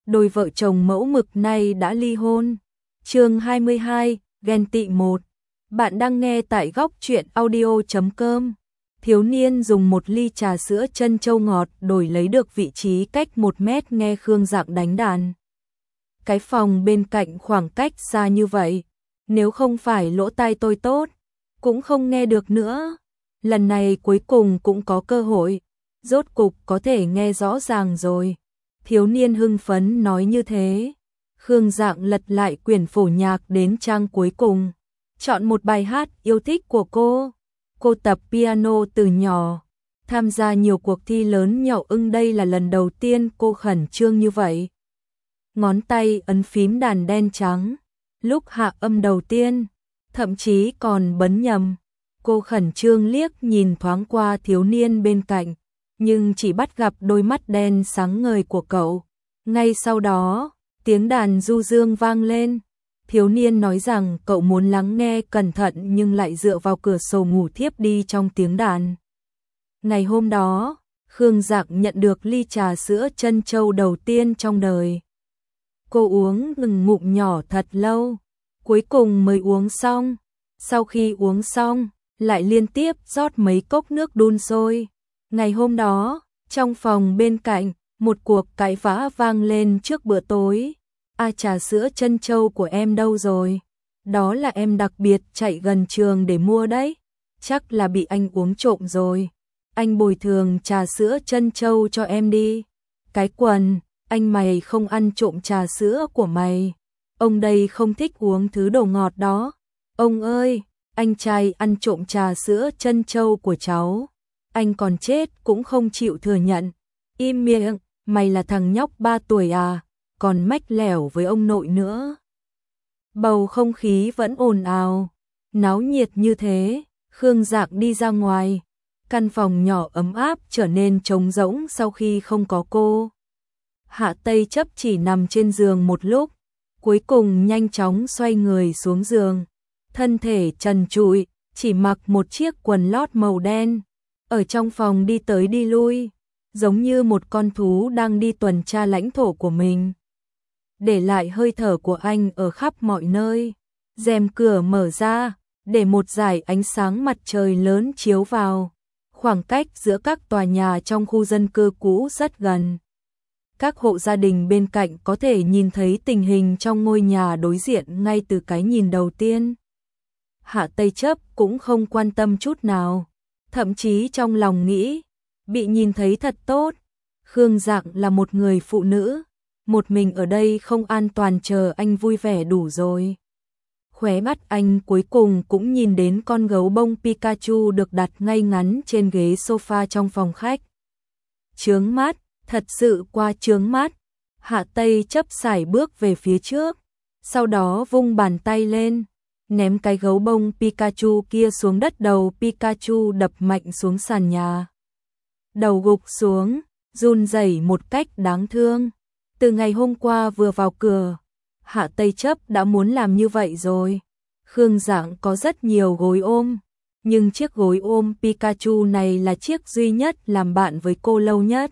đôi vợ chồng mẫu mực này đã ly hôn. Chương 22, ghen tị 1. Bạn đang nghe tại góc truyện audio.com. Thiếu niên dùng một ly trà sữa trân châu ngọt đổi lấy được vị trí cách 1 mét nghe Khương Dạng đánh đàn. Cái phòng bên cạnh khoảng cách xa như vậy, nếu không phải lỗ tai tôi tốt, cũng không nghe được nữa. Lần này cuối cùng cũng có cơ hội, rốt cục có thể nghe rõ ràng rồi. Thiếu niên hưng phấn nói như thế. Khương Dạng lật lại quyển phổ nhạc đến trang cuối cùng, chọn một bài hát yêu thích của cô. Cô tập piano từ nhỏ, tham gia nhiều cuộc thi lớn nhỏ, đây là lần đầu tiên cô khẩn trương như vậy. Ngón tay ấn phím đàn đen trắng, lúc hạ âm đầu tiên, thậm chí còn bấn nhầm. Cô khẩn trương liếc nhìn thoáng qua thiếu niên bên cạnh, nhưng chỉ bắt gặp đôi mắt đen sáng ngời của cậu. Ngay sau đó, tiếng đàn du dương vang lên. Thiếu niên nói rằng cậu muốn lắng nghe cẩn thận nhưng lại dựa vào cửa sổ ngủ thiếp đi trong tiếng đàn. Ngày hôm đó, Khương Dạng nhận được ly trà sữa trân châu đầu tiên trong đời. Cô uống ngừng ngụm nhỏ thật lâu, cuối cùng mới uống xong. Sau khi uống xong, lại liên tiếp rót mấy cốc nước đun sôi. Ngày hôm đó, trong phòng bên cạnh, một cuộc cãi vã vang lên trước bữa tối. Trà sữa trân châu của em đâu rồi? Đó là em đặc biệt chạy gần trường để mua đấy. Chắc là bị anh uống trộm rồi. Anh bồi thường trà sữa trân châu cho em đi. Cái quần, anh mày không ăn trộm trà sữa của mày. Ông đây không thích uống thứ đồ ngọt đó. Ông ơi, anh trai ăn trộm trà sữa trân châu của cháu. Anh còn chết cũng không chịu thừa nhận. Im miệng, mày là thằng nhóc 3 tuổi à? Còn mách lẻo với ông nội nữa. Bầu không khí vẫn ồn ào, náo nhiệt như thế. Khương Dạng đi ra ngoài, căn phòng nhỏ ấm áp trở nên trống rỗng sau khi không có cô. Hạ Tây Chấp chỉ nằm trên giường một lúc, cuối cùng nhanh chóng xoay người xuống giường, thân thể trần trụi, chỉ mặc một chiếc quần lót màu đen, ở trong phòng đi tới đi lui, giống như một con thú đang đi tuần tra lãnh thổ của mình. Để lại hơi thở của anh ở khắp mọi nơi. Rèm cửa mở ra, để một dải ánh sáng mặt trời lớn chiếu vào. Khoảng cách giữa các tòa nhà trong khu dân cư cũ rất gần. Các hộ gia đình bên cạnh có thể nhìn thấy tình hình trong ngôi nhà đối diện ngay từ cái nhìn đầu tiên. Hạ Tây Chấp cũng không quan tâm chút nào, thậm chí trong lòng nghĩ, bị nhìn thấy thật tốt. Khương Dạng là một người phụ nữ, một mình ở đây không an toàn, chờ anh vui vẻ đủ rồi. Khóe mắt anh cuối cùng cũng nhìn đến con gấu bông Pikachu được đặt ngay ngắn trên ghế sofa trong phòng khách. Chướng mắt, thật sự quá chướng mắt. Hạ Tây Chấp sải bước về phía trước, sau đó vung bàn tay lên, ném cái gấu bông Pikachu kia xuống đất. Đầu Pikachu đập mạnh xuống sàn nhà, đầu gục xuống, run rẩy một cách đáng thương. Từ ngày hôm qua vừa vào cửa, Hạ Tây Chấp đã muốn làm như vậy rồi. Khương Dạng có rất nhiều gối ôm, nhưng chiếc gối ôm Pikachu này là chiếc duy nhất làm bạn với cô lâu nhất.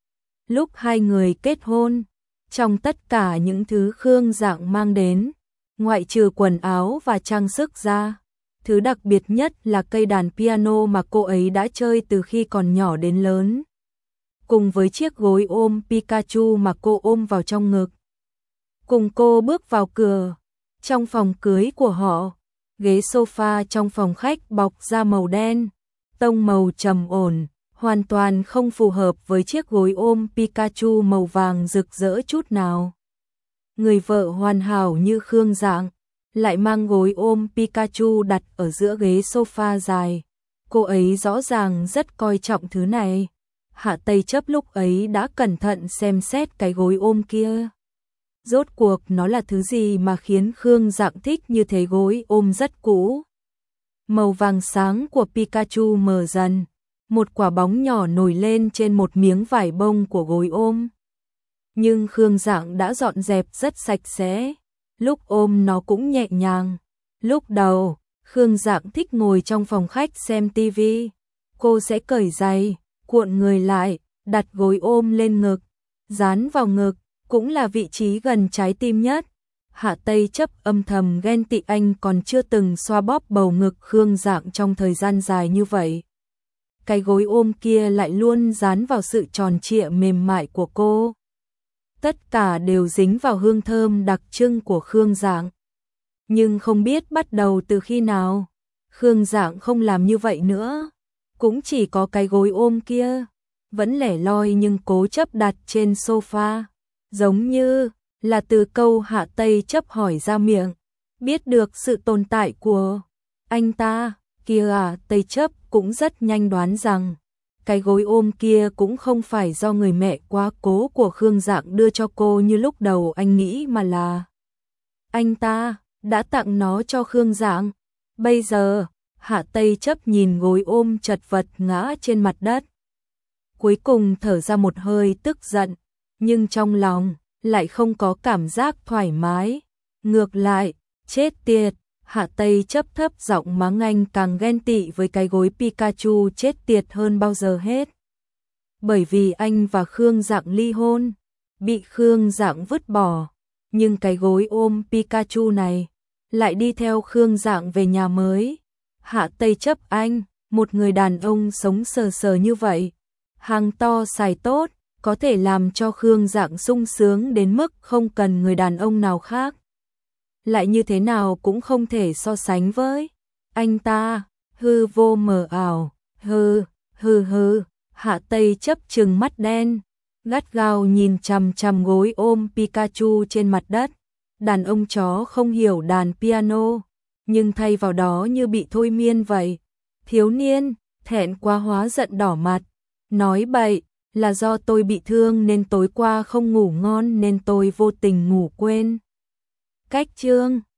Lúc hai người kết hôn, trong tất cả những thứ Khương Dạng mang đến, ngoại trừ quần áo và trang sức ra, thứ đặc biệt nhất là cây đàn piano mà cô ấy đã chơi từ khi còn nhỏ đến lớn, cùng với chiếc gối ôm Pikachu mà cô ôm vào trong ngực. Cùng cô bước vào cửa, trong phòng cưới của họ, ghế sofa trong phòng khách bọc da màu đen, tông màu trầm ổn, hoàn toàn không phù hợp với chiếc gối ôm Pikachu màu vàng rực rỡ chút nào. Người vợ hoàn hảo như Khương Dạng, lại mang gối ôm Pikachu đặt ở giữa ghế sofa dài. Cô ấy rõ ràng rất coi trọng thứ này. Hạ Tây Chấp lúc ấy đã cẩn thận xem xét cái gối ôm kia. Rốt cuộc nó là thứ gì mà khiến Khương Dạng thích như thế? Gối ôm rất cũ. Màu vàng sáng của Pikachu mờ dần, một quả bóng nhỏ nổi lên trên một miếng vải bông của gối ôm. Nhưng Khương Dạng đã dọn dẹp rất sạch sẽ, lúc ôm nó cũng nhẹ nhàng. Lúc đầu, Khương Dạng thích ngồi trong phòng khách xem tivi. Cô sẽ cởi giày, cuộn người lại, đặt gối ôm lên ngực, dán vào ngực, cũng là vị trí gần trái tim nhất. Hạ Tây Chấp âm thầm ghen tị anh còn chưa từng xoa bóp bầu ngực Khương Dạng trong thời gian dài như vậy. Cái gối ôm kia lại luôn dán vào sự tròn trịa mềm mại của cô. Tất cả đều dính vào hương thơm đặc trưng của Khương Dạng. Nhưng không biết bắt đầu từ khi nào, Khương Dạng không làm như vậy nữa. Cũng chỉ có cái gối ôm kia, vẫn lẻ loi nhưng cố chấp đặt trên sofa. Giống như là từ câu Hạ Tây Chấp hỏi ra miệng, biết được sự tồn tại của anh ta, kia Tây Chấp cũng rất nhanh đoán rằng cái gối ôm kia cũng không phải do người mẹ quá cố của Khương Dạng đưa cho cô như lúc đầu anh nghĩ, mà là anh ta đã tặng nó cho Khương Dạng. Bây giờ, Hạ Tây Chấp nhìn gối ôm chật vật ngã trên mặt đất. Cuối cùng thở ra một hơi tức giận, nhưng trong lòng lại không có cảm giác thoải mái. Ngược lại, chết tiệt, Hạ Tây Chấp thấp giọng mắng anh càng ghen tị với cái gối Pikachu chết tiệt hơn bao giờ hết. Bởi vì anh và Khương Dạng ly hôn, bị Khương Dạng vứt bỏ, nhưng cái gối ôm Pikachu này lại đi theo Khương Dạng về nhà mới. Hạ Tây Chấp anh, một người đàn ông sống sờ sờ như vậy, hàng to xài tốt, có thể làm cho Khương Dạng sung sướng đến mức không cần người đàn ông nào khác. Lại như thế nào cũng không thể so sánh với anh ta, hư vô mờ ảo, hư. Hạ Tây Chấp trừng mắt đen, gắt gao nhìn chằm chằm gối ôm Pikachu trên mặt đất. Đàn ông chó không hiểu đàn piano, nhưng thay vào đó như bị thôi miên vậy. Thiếu niên, thẹn quá hóa giận đỏ mặt, nói bậy, là do tôi bị thương nên tối qua không ngủ ngon nên tôi vô tình ngủ quên. Cách chương